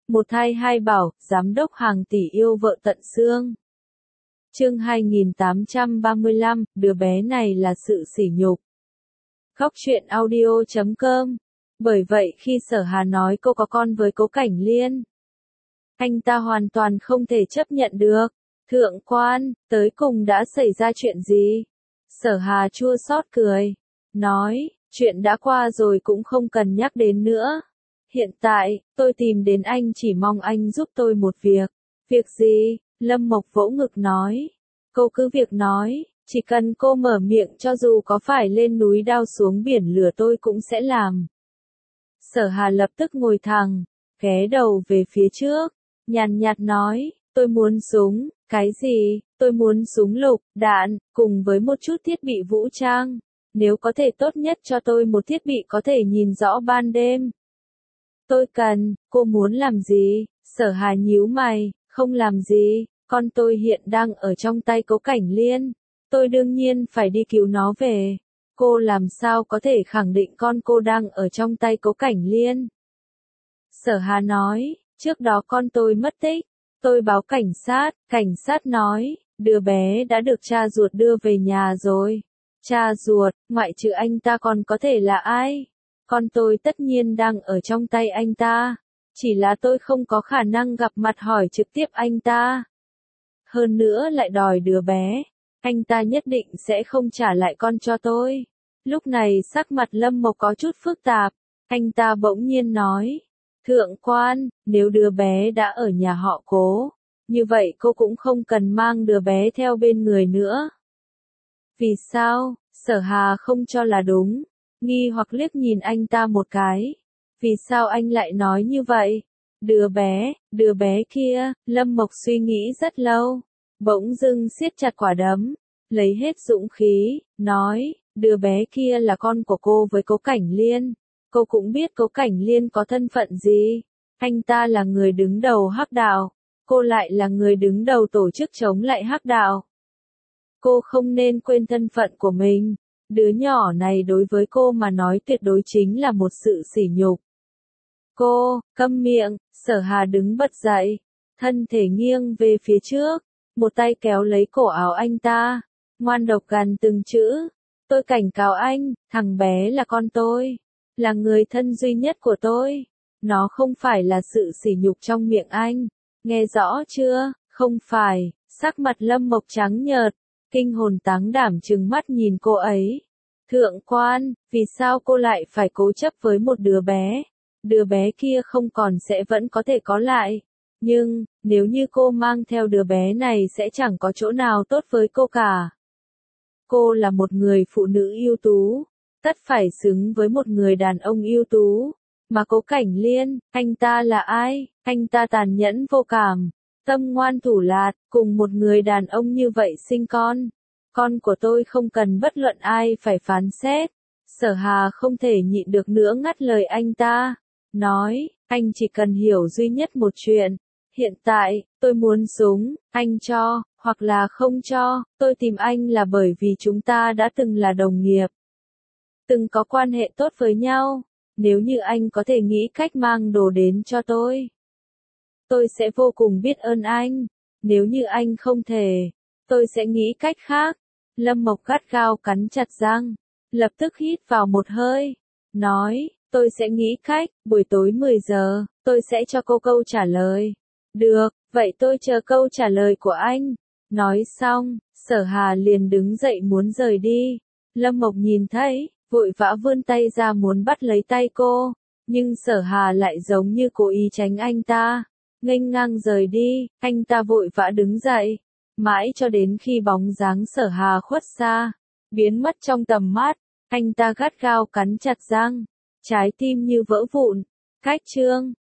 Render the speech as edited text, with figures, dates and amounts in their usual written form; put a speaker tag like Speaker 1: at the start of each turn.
Speaker 1: Một thai hai bảo, giám đốc hàng tỷ yêu vợ tận xương. Chương 2835, đứa bé này là sự sỉ nhục. Góc truyện audio.com. Bởi vậy khi Sở Hà nói cô có con với Cố Cảnh Liên, anh ta hoàn toàn không thể chấp nhận được. Thượng quan, tới cùng đã xảy ra chuyện gì? Sở Hà chua xót cười, nói, chuyện đã qua rồi cũng không cần nhắc đến nữa. Hiện tại, tôi tìm đến anh chỉ mong anh giúp tôi một việc. Việc gì? Lâm Mộc vỗ ngực nói. Cô cứ việc nói, chỉ cần cô mở miệng cho dù có phải lên núi đao xuống biển lửa tôi cũng sẽ làm. Sở Hà lập tức ngồi thẳng, ghé đầu về phía trước, nhàn nhạt nói, tôi muốn súng. Cái gì? Tôi muốn súng lục, đạn, cùng với một chút thiết bị vũ trang. Nếu có thể tốt nhất cho tôi một thiết bị có thể nhìn rõ ban đêm. Tôi cần, cô muốn làm gì? Sở Hà nhíu mày, không làm gì, con tôi hiện đang ở trong tay Cố Cảnh Liên. Tôi đương nhiên phải đi cứu nó về. Cô làm sao có thể khẳng định con cô đang ở trong tay Cố Cảnh Liên? Sở Hà nói, trước đó con tôi mất tích. Tôi báo cảnh sát nói, đứa bé đã được cha ruột đưa về nhà rồi. Cha ruột, ngoại trừ anh ta còn có thể là ai? Con tôi tất nhiên đang ở trong tay anh ta. Chỉ là tôi không có khả năng gặp mặt hỏi trực tiếp anh ta. Hơn nữa lại đòi đứa bé. Anh ta nhất định sẽ không trả lại con cho tôi. Lúc này sắc mặt Lâm Mộc có chút phức tạp. Anh ta bỗng nhiên nói. Thượng quan, nếu đứa bé đã ở nhà họ Cố, như vậy cô cũng không cần mang đứa bé theo bên người nữa. Vì sao? Sở Hà không cho là đúng. Nghi hoặc liếc nhìn anh ta một cái. Vì sao anh lại nói như vậy? Đứa bé kia, Lâm Mộc suy nghĩ rất lâu. Bỗng dưng siết chặt quả đấm, lấy hết dũng khí, nói, đứa bé kia là con của cô với Cố Cảnh Liên. Cô cũng biết Cố Cảnh Liên có thân phận gì. Anh ta là người đứng đầu Hắc Đạo. Cô lại là người đứng đầu tổ chức chống lại Hắc Đạo. Cô không nên quên thân phận của mình. Đứa nhỏ này đối với cô mà nói tuyệt đối chính là một sự sỉ nhục. Cô, câm miệng, Sở Hà đứng bật dậy, thân thể nghiêng về phía trước, một tay kéo lấy cổ áo anh ta, ngoan độc gằn từng chữ. Tôi cảnh cáo anh, thằng bé là con tôi, là người thân duy nhất của tôi. Nó không phải là sự sỉ nhục trong miệng anh. Nghe rõ chưa? Không phải. Sắc mặt Lâm Mộc trắng nhợt, kinh hồn táng đảm trừng mắt nhìn cô ấy. Thượng quan, vì sao cô lại phải cố chấp với một đứa bé? Đứa bé kia không còn sẽ vẫn có thể có lại. Nhưng, nếu như cô mang theo đứa bé này sẽ chẳng có chỗ nào tốt với cô cả. Cô là một người phụ nữ ưu tú, tất phải xứng với một người đàn ông ưu tú. Mà Cố Cảnh Liên, anh ta là ai? Anh ta tàn nhẫn vô cảm, tâm ngoan thủ lạt, cùng một người đàn ông như vậy sinh con. Con của tôi không cần bất luận ai phải phán xét. Sở Hà không thể nhịn được nữa ngắt lời anh ta. Nói, anh chỉ cần hiểu duy nhất một chuyện. Hiện tại, tôi muốn súng, anh cho, hoặc là không cho, tôi tìm anh là bởi vì chúng ta đã từng là đồng nghiệp. Từng có quan hệ tốt với nhau. Nếu như anh có thể nghĩ cách mang đồ đến cho tôi sẽ vô cùng biết ơn anh. Nếu như anh không thể, tôi sẽ nghĩ cách khác. Lâm Mộc gắt gao cắn chặt răng, lập tức hít vào một hơi, nói, tôi sẽ nghĩ cách, buổi tối 10 giờ, tôi sẽ cho cô câu trả lời. Được, vậy tôi chờ câu trả lời của anh. Nói xong, Sở Hà liền đứng dậy muốn rời đi. Lâm Mộc nhìn thấy, vội vã vươn tay ra muốn bắt lấy tay cô, nhưng Sở Hà lại giống như cố ý tránh anh ta, nghênh ngang rời đi. Anh ta vội vã đứng dậy, mãi cho đến khi bóng dáng Sở Hà khuất xa, biến mất trong tầm mắt, anh ta gắt gao cắn chặt răng, trái tim như vỡ vụn. Cách chương